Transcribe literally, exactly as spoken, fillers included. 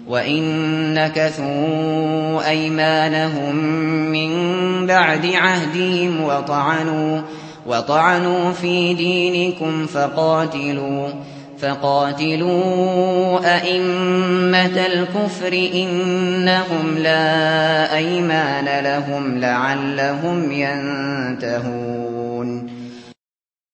وَإِن نَّكَثُوا أَيْمَانَهُم مِّن بَعْدِ عَهْدِهِمْ وَطَعَنُوا وَطَعَنُوا فِي دِينِكُمْ فَقَاتِلُوا فَقَاتِلُوا أَئِمَّةَ الْكُفْرِ إِنَّهُمْ لَا أَيْمَانَ لَهُمْ لَعَلَّهُمْ يَنتَهُونَ.